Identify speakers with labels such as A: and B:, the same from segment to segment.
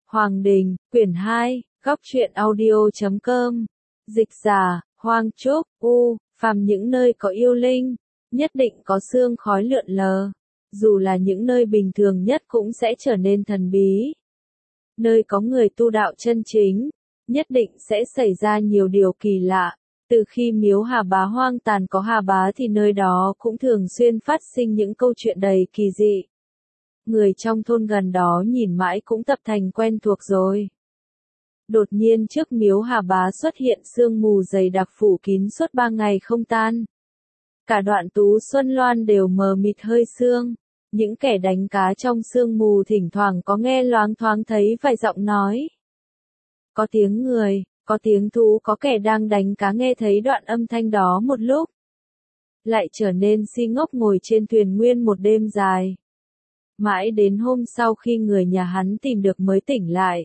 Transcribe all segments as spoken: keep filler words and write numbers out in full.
A: Hoàng Đình, quyển hai, góc truyện audio chấm com. Dịch giả, Hoang Trúc, U, phàm những nơi có yêu linh, nhất định có sương khói lượn lờ. Dù là những nơi bình thường nhất cũng sẽ trở nên thần bí. Nơi có người tu đạo chân chính, nhất định sẽ xảy ra nhiều điều kỳ lạ. Từ khi miếu Hà Bá hoang tàn có Hà Bá thì nơi đó cũng thường xuyên phát sinh những câu chuyện đầy kỳ dị. Người trong thôn gần đó nhìn mãi cũng tập thành quen thuộc rồi. Đột nhiên trước miếu Hà Bá xuất hiện sương mù dày đặc phủ kín suốt ba ngày không tan. Cả đoạn Tú Xuân Loan đều mờ mịt hơi sương. Những kẻ đánh cá trong sương mù thỉnh thoảng có nghe loáng thoáng thấy vài giọng nói. Có tiếng người, có tiếng thú, có kẻ đang đánh cá nghe thấy đoạn âm thanh đó một lúc. Lại trở nên si ngốc ngồi trên thuyền nguyên một đêm dài. Mãi đến hôm sau khi người nhà hắn tìm được mới tỉnh lại.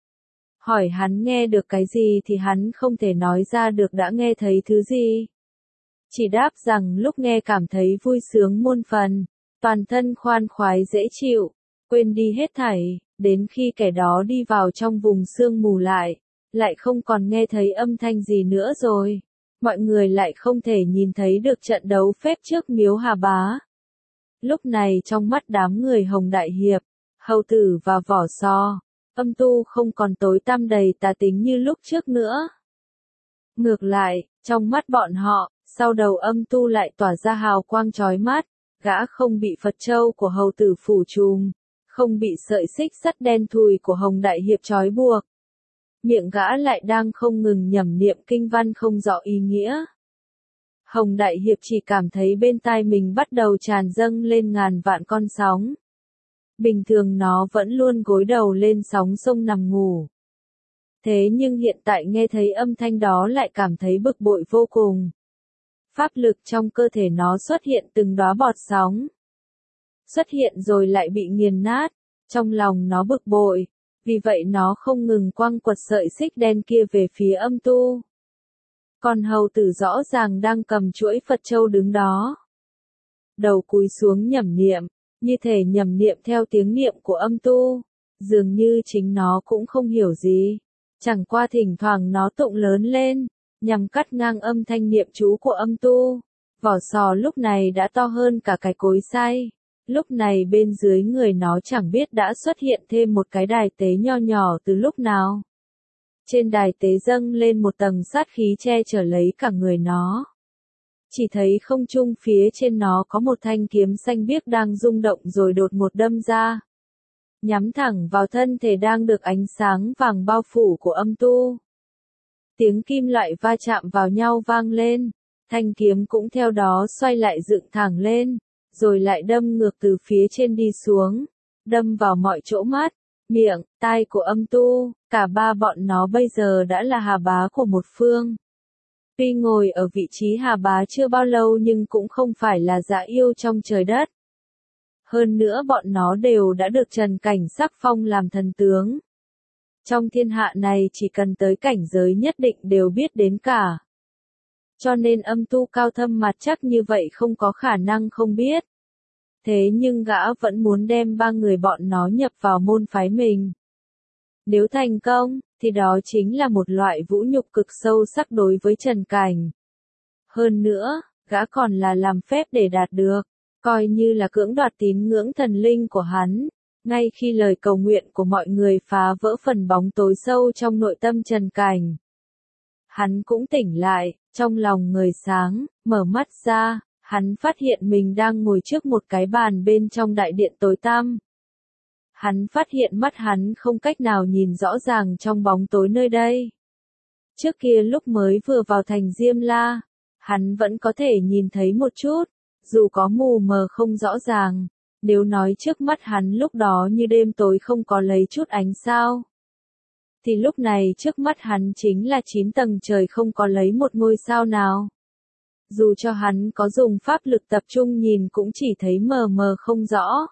A: Hỏi hắn nghe được cái gì thì hắn không thể nói ra được đã nghe thấy thứ gì. Chỉ đáp rằng lúc nghe cảm thấy vui sướng muôn phần, toàn thân khoan khoái dễ chịu, quên đi hết thảy, đến khi kẻ đó đi vào trong vùng sương mù lại, lại không còn nghe thấy âm thanh gì nữa rồi. Mọi người lại không thể nhìn thấy được trận đấu phép trước miếu Hà Bá. Lúc này trong mắt đám người Hồng Đại Hiệp, Hầu Tử và Vỏ Sò, Âm Tu không còn tối tăm đầy tà tính như lúc trước nữa. Ngược lại, trong mắt bọn họ, sau đầu Âm Tu lại tỏa ra hào quang chói mắt, gã không bị Phật châu của Hầu Tử phủ trùm, không bị sợi xích sắt đen thùi của Hồng Đại Hiệp trói buộc. Miệng gã lại đang không ngừng nhẩm niệm kinh văn không rõ ý nghĩa. Hồng Đại Hiệp chỉ cảm thấy bên tai mình bắt đầu tràn dâng lên ngàn vạn con sóng. Bình thường nó vẫn luôn gối đầu lên sóng sông nằm ngủ. Thế nhưng hiện tại nghe thấy âm thanh đó lại cảm thấy bực bội vô cùng. Pháp lực trong cơ thể nó xuất hiện từng đóa bọt sóng. Xuất hiện rồi lại bị nghiền nát, trong lòng nó bực bội, vì vậy nó không ngừng quăng quật sợi xích đen kia về phía Âm Tu. Còn Hầu Tử rõ ràng đang cầm chuỗi Phật châu đứng đó. Đầu cúi xuống nhẩm niệm, như thể nhẩm niệm theo tiếng niệm của Âm Tu, dường như chính nó cũng không hiểu gì. Chẳng qua thỉnh thoảng nó tụng lớn lên, nhằm cắt ngang âm thanh niệm chú của Âm Tu. Vỏ sò lúc này đã to hơn cả cái cối xay. Lúc này bên dưới người nó chẳng biết đã xuất hiện thêm một cái đài tế nho nhỏ từ lúc nào. Trên đài tế dâng lên một tầng sát khí che chở lấy cả người nó. Chỉ thấy không trung phía trên nó có một thanh kiếm xanh biếc đang rung động rồi đột ngột đâm ra. Nhắm thẳng vào thân thể đang được ánh sáng vàng bao phủ của Âm Tu. Tiếng kim loại va chạm vào nhau vang lên, thanh kiếm cũng theo đó xoay lại dựng thẳng lên, rồi lại đâm ngược từ phía trên đi xuống, đâm vào mọi chỗ mắt, miệng, tai của Âm Tu. Cả ba bọn nó bây giờ đã là Hà Bá của một phương. Tuy ngồi ở vị trí Hà Bá chưa bao lâu nhưng cũng không phải là dã yêu trong trời đất. Hơn nữa bọn nó đều đã được Trần Cảnh sắc phong làm thần tướng. Trong thiên hạ này chỉ cần tới cảnh giới nhất định đều biết đến cả. Cho nên Âm Tu cao thâm mặt chắc như vậy không có khả năng không biết. Thế nhưng gã vẫn muốn đem ba người bọn nó nhập vào môn phái mình. Nếu thành công, thì đó chính là một loại vũ nhục cực sâu sắc đối với Trần Cảnh. Hơn nữa, gã còn là làm phép để đạt được, coi như là cưỡng đoạt tín ngưỡng thần linh của hắn. Ngay khi lời cầu nguyện của mọi người phá vỡ phần bóng tối sâu trong nội tâm Trần Cảnh, hắn cũng tỉnh lại, trong lòng người sáng, mở mắt ra, hắn phát hiện mình đang ngồi trước một cái bàn bên trong đại điện tối tăm. Hắn phát hiện mắt hắn không cách nào nhìn rõ ràng trong bóng tối nơi đây. Trước kia lúc mới vừa vào thành Diêm La, hắn vẫn có thể nhìn thấy một chút, dù có mù mờ không rõ ràng. Nếu nói trước mắt hắn lúc đó như đêm tối không có lấy chút ánh sao, thì lúc này trước mắt hắn chính là chín tầng trời không có lấy một ngôi sao nào. Dù cho hắn có dùng pháp lực tập trung nhìn cũng chỉ thấy mờ mờ không rõ.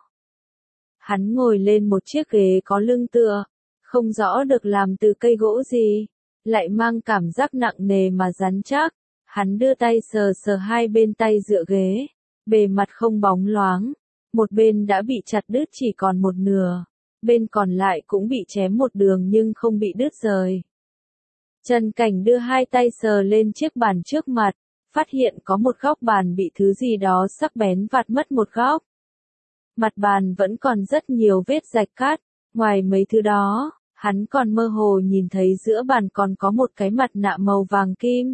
A: Hắn ngồi lên một chiếc ghế có lưng tựa, không rõ được làm từ cây gỗ gì, lại mang cảm giác nặng nề mà rắn chắc. Hắn đưa tay sờ sờ hai bên tay dựa ghế, bề mặt không bóng loáng, một bên đã bị chặt đứt chỉ còn một nửa. bên còn lại cũng bị chém một đường nhưng không bị đứt rời. Trần Cảnh đưa hai tay sờ lên chiếc bàn trước mặt, phát hiện có một góc bàn bị thứ gì đó sắc bén vặt mất một góc. Mặt bàn vẫn còn rất nhiều vết rạch cát, ngoài mấy thứ đó, hắn còn mơ hồ nhìn thấy giữa bàn còn có một cái mặt nạ màu vàng kim.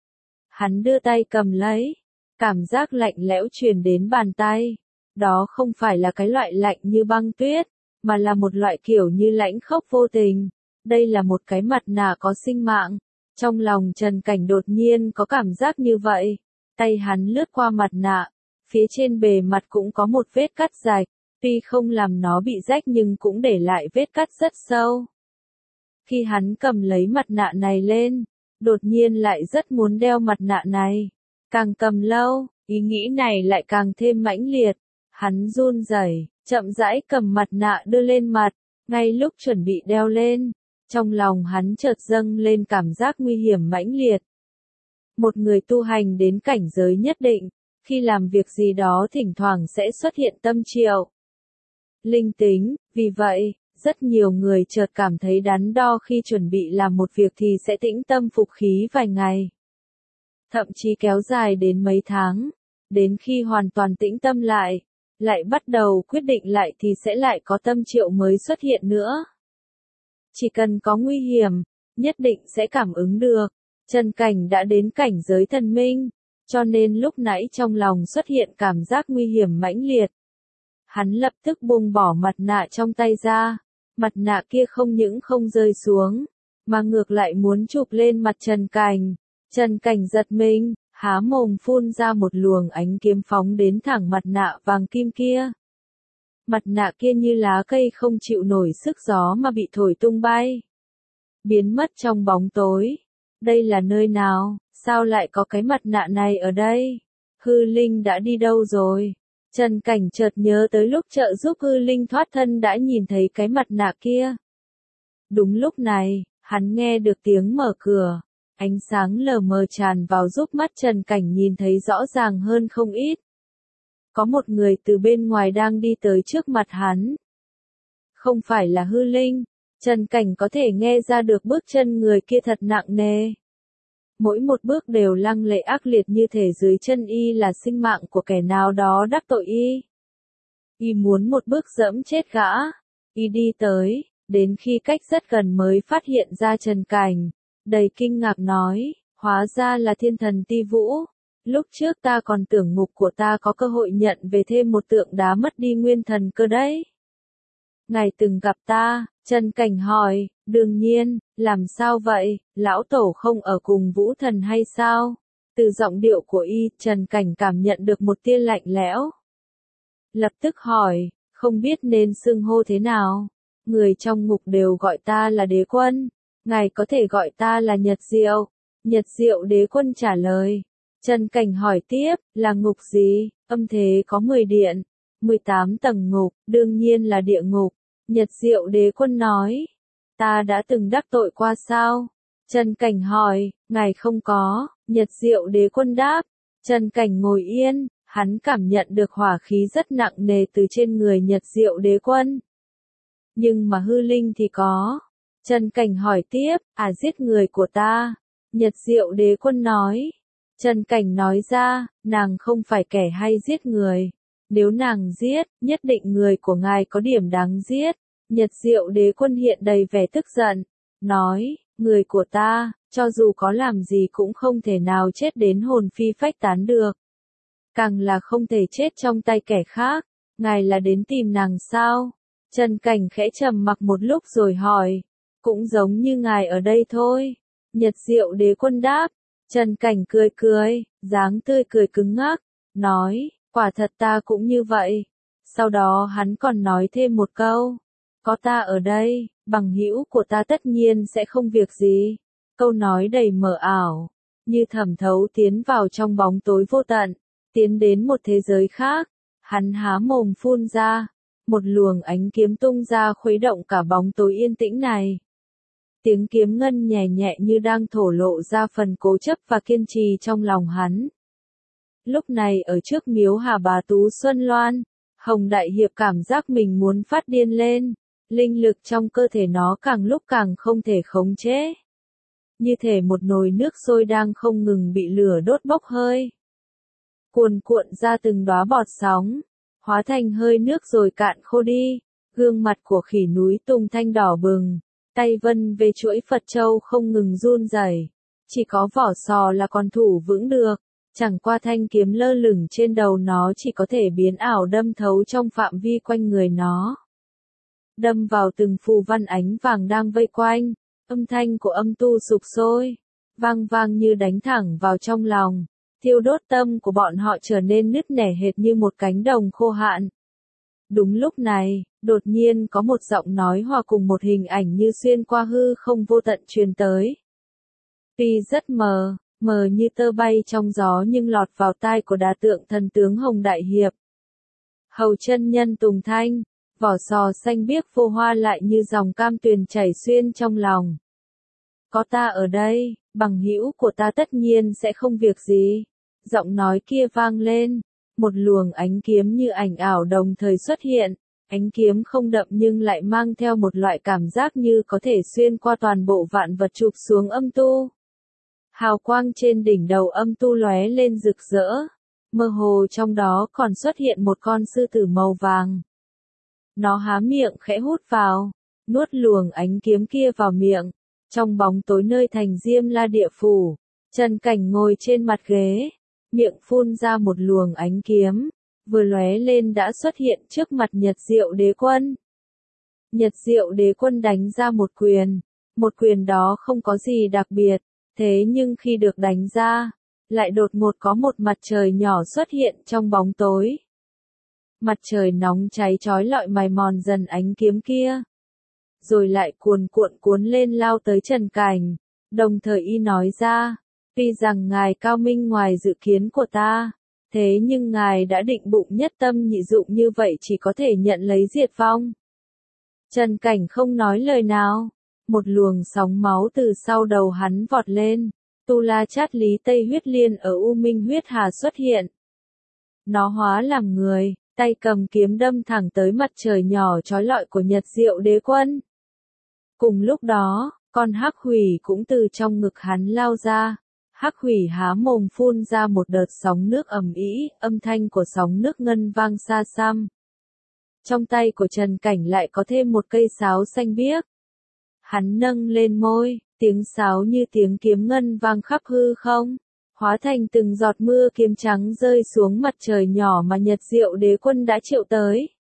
A: Hắn đưa tay cầm lấy, cảm giác lạnh lẽo truyền đến bàn tay. Đó không phải là cái loại lạnh như băng tuyết, mà là một loại kiểu như lãnh khốc vô tình. Đây là một cái mặt nạ có sinh mạng. Trong lòng Trần Cảnh đột nhiên có cảm giác như vậy. Tay hắn lướt qua mặt nạ, phía trên bề mặt cũng có một vết cắt dài, tuy không làm nó bị rách nhưng cũng để lại vết cắt rất sâu. Khi hắn cầm lấy mặt nạ này lên, đột nhiên lại rất muốn đeo mặt nạ này. Càng cầm lâu, ý nghĩ này lại càng thêm mãnh liệt. Hắn run rẩy, chậm rãi cầm mặt nạ đưa lên mặt, ngay lúc chuẩn bị đeo lên, trong lòng hắn chợt dâng lên cảm giác nguy hiểm mãnh liệt. Một người tu hành đến cảnh giới nhất định, khi làm việc gì đó thỉnh thoảng sẽ xuất hiện tâm triệu linh tính, vì vậy, rất nhiều người chợt cảm thấy đắn đo khi chuẩn bị làm một việc thì sẽ tĩnh tâm phục khí vài ngày. Thậm chí kéo dài đến mấy tháng, đến khi hoàn toàn tĩnh tâm lại, lại bắt đầu quyết định lại thì sẽ lại có tâm triệu mới xuất hiện nữa. Chỉ cần có nguy hiểm, nhất định sẽ cảm ứng được. Trần Cảnh đã đến cảnh giới thần minh, cho nên lúc nãy trong lòng xuất hiện cảm giác nguy hiểm mãnh liệt. Hắn lập tức buông bỏ mặt nạ trong tay ra, mặt nạ kia không những không rơi xuống, mà ngược lại muốn chụp lên mặt Trần Cảnh. Trần Cảnh giật mình, há mồm phun ra một luồng ánh kiếm phóng đến thẳng mặt nạ vàng kim kia. Mặt nạ kia như lá cây không chịu nổi sức gió mà bị thổi tung bay, biến mất trong bóng tối. Đây là nơi nào? Sao lại có cái mặt nạ này ở đây? Hư Linh đã đi đâu rồi? Trần Cảnh chợt nhớ tới lúc trợ giúp Hư Linh thoát thân đã nhìn thấy cái mặt nạ kia. Đúng lúc này, hắn nghe được tiếng mở cửa. Ánh sáng lờ mờ tràn vào giúp mắt Trần Cảnh nhìn thấy rõ ràng hơn không ít. Có một người từ bên ngoài đang đi tới trước mặt hắn. Không phải là Hư Linh, Trần Cảnh có thể nghe ra được bước chân người kia thật nặng nề. Mỗi một bước đều lăng lệ ác liệt như thể dưới chân y là sinh mạng của kẻ nào đó đắc tội y. Y muốn một bước dẫm chết gã. Y đi tới, đến khi cách rất gần mới phát hiện ra Trần Cảnh. Đầy kinh ngạc nói, hóa ra là thiên thần Ti Vũ. Lúc trước ta còn tưởng ngục của ta có cơ hội nhận về thêm một tượng đá mất đi nguyên thần cơ đấy. Ngài từng gặp ta, Trần Cảnh hỏi, đương nhiên, làm sao vậy, lão tổ không ở cùng Vũ Thần hay sao? Từ giọng điệu của y, Trần Cảnh cảm nhận được một tia lạnh lẽo. Lập tức hỏi, không biết nên xưng hô thế nào? Người trong ngục đều gọi ta là đế quân. Ngài có thể gọi ta là Nhật Diệu. Nhật Diệu đế quân trả lời. Trần Cảnh hỏi tiếp, là ngục gì? Âm thế có mười điện, mười tám tầng ngục, đương nhiên là địa ngục. Nhật Diệu đế quân nói. Ta đã từng đắc tội qua sao? Trần Cảnh hỏi, ngài không có. Nhật Diệu đế quân đáp. Trần Cảnh ngồi yên, hắn cảm nhận được hỏa khí rất nặng nề từ trên người Nhật Diệu đế quân. Nhưng mà Hư Linh thì có. Trần Cảnh hỏi tiếp, à giết người của ta. Nhật Diệu đế quân nói. Trần Cảnh nói ra, nàng không phải kẻ hay giết người. Nếu nàng giết, nhất định người của ngài có điểm đáng giết. Nhật Diệu đế quân hiện đầy vẻ tức giận. Nói, người của ta, cho dù có làm gì cũng không thể nào chết đến hồn phi phách tán được. Càng là không thể chết trong tay kẻ khác. Ngài là đến tìm nàng sao? Trần Cảnh khẽ trầm mặc một lúc rồi hỏi. Cũng giống như ngài ở đây thôi. Nhật Diệu đế quân đáp. Trần Cảnh cười cười, dáng tươi cười cứng ngắc, nói, quả thật ta cũng như vậy. Sau đó hắn còn nói thêm một câu, có ta ở đây, bằng hữu của ta tất nhiên sẽ không việc gì. Câu nói đầy mờ ảo, như thẩm thấu tiến vào trong bóng tối vô tận, tiến đến một thế giới khác. Hắn há mồm phun ra, một luồng ánh kiếm tung ra khuấy động cả bóng tối yên tĩnh này. Tiếng kiếm ngân nhẹ nhẹ như đang thổ lộ ra phần cố chấp và kiên trì trong lòng hắn. Lúc này ở trước miếu Hà Bà Tú Xuân Loan, Hồng Đại Hiệp cảm giác mình muốn phát điên lên. Linh lực trong cơ thể nó càng lúc càng không thể khống chế. Như thể một nồi nước sôi đang không ngừng bị lửa đốt bốc hơi. Cuồn cuộn ra từng đóa bọt sóng, hóa thành hơi nước rồi cạn khô đi. Gương mặt của khỉ núi Tùng Thanh đỏ bừng, tay vân về chuỗi Phật châu không ngừng run rẩy. Chỉ có vỏ sò là còn thủ vững được, chẳng qua thanh kiếm lơ lửng trên đầu nó chỉ có thể biến ảo đâm thấu trong phạm vi quanh người nó. Đâm vào từng phù văn ánh vàng đang vây quanh, âm thanh của âm tu sục sôi, vang vang như đánh thẳng vào trong lòng, thiêu đốt tâm của bọn họ trở nên nứt nẻ hệt như một cánh đồng khô hạn. Đúng lúc này, đột nhiên có một giọng nói hòa cùng một hình ảnh như xuyên qua hư không vô tận truyền tới. Tuy rất mờ, mờ như tơ bay trong gió nhưng lọt vào tai của đà tượng thần tướng Hồng Đại Hiệp. Hầu chân nhân Tùng Thanh, vỏ sò xanh biếc vô hoa lại như dòng cam tuyền chảy xuyên trong lòng. Có ta ở đây, bằng hữu của ta tất nhiên sẽ không việc gì. Giọng nói kia vang lên, một luồng ánh kiếm như ảnh ảo đồng thời xuất hiện. Ánh kiếm không đậm nhưng lại mang theo một loại cảm giác như có thể xuyên qua toàn bộ vạn vật chụp xuống âm tu. Hào quang trên đỉnh đầu âm tu lóe lên rực rỡ, mơ hồ trong đó còn xuất hiện một con sư tử màu vàng. Nó há miệng khẽ hút vào, nuốt luồng ánh kiếm kia vào miệng. Trong bóng tối nơi thành Diêm La địa phủ, Trần Cảnh ngồi trên mặt ghế, miệng phun ra một luồng ánh kiếm, vừa lóe lên đã xuất hiện trước mặt Nhật Diệu Đế Quân. Nhật Diệu Đế Quân đánh ra một quyền, một quyền đó không có gì đặc biệt, thế nhưng khi được đánh ra, lại đột ngột có một mặt trời nhỏ xuất hiện trong bóng tối. Mặt trời nóng cháy chói lọi mài mòn dần ánh kiếm kia, rồi lại cuồn cuộn cuốn lên lao tới Trần Cảnh, đồng thời y nói ra, tuy rằng ngài cao minh ngoài dự kiến của ta, thế nhưng ngài đã định bụng nhất tâm nhị dụng như vậy chỉ có thể nhận lấy diệt vong. Trần Cảnh không nói lời nào, một luồng sóng máu từ sau đầu hắn vọt lên, Tu La Chát Lý Tây huyết liên ở U Minh huyết hà xuất hiện. Nó hóa làm người, tay cầm kiếm đâm thẳng tới mặt trời nhỏ chói lọi của Nhật Diệu Đế Quân. Cùng lúc đó, con hắc hủy cũng từ trong ngực hắn lao ra. Hắc hủy há mồm phun ra một đợt sóng nước ầm ĩ, âm thanh của sóng nước ngân vang xa xăm. Trong tay của Trần Cảnh lại có thêm một cây sáo xanh biếc. Hắn nâng lên môi, tiếng sáo như tiếng kiếm ngân vang khắp hư không, hóa thành từng giọt mưa kiếm trắng rơi xuống mặt trời nhỏ mà Nhật Diệu Đế Quân đã triệu tới.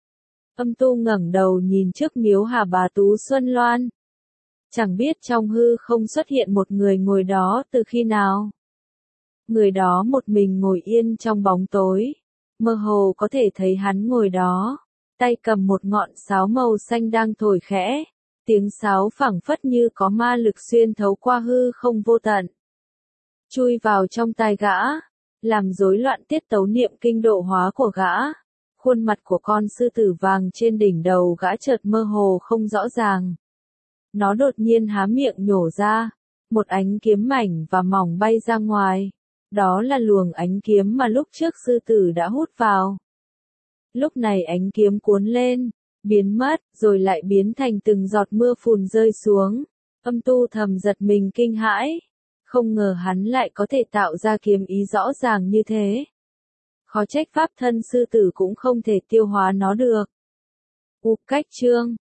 A: Âm tu ngẩng đầu nhìn trước miếu Hà Bà Tú Xuân Loan. Chẳng biết trong hư không xuất hiện một người ngồi đó từ khi nào. Người đó một mình ngồi yên trong bóng tối, mơ hồ có thể thấy hắn ngồi đó, tay cầm một ngọn sáo màu xanh đang thổi khẽ, tiếng sáo phảng phất như có ma lực xuyên thấu qua hư không vô tận, chui vào trong tai gã, làm rối loạn tiết tấu niệm kinh độ hóa của gã. Khuôn mặt của con sư tử vàng trên đỉnh đầu gã chợt mơ hồ không rõ ràng. Nó đột nhiên há miệng nhổ ra, một ánh kiếm mảnh và mỏng bay ra ngoài. Đó là luồng ánh kiếm mà lúc trước sư tử đã hút vào. Lúc này ánh kiếm cuốn lên, biến mất, rồi lại biến thành từng giọt mưa phùn rơi xuống. Âm tu thầm giật mình kinh hãi. Không ngờ hắn lại có thể tạo ra kiếm ý rõ ràng như thế. Khó trách pháp thân sư tử cũng không thể tiêu hóa nó được. U cách chương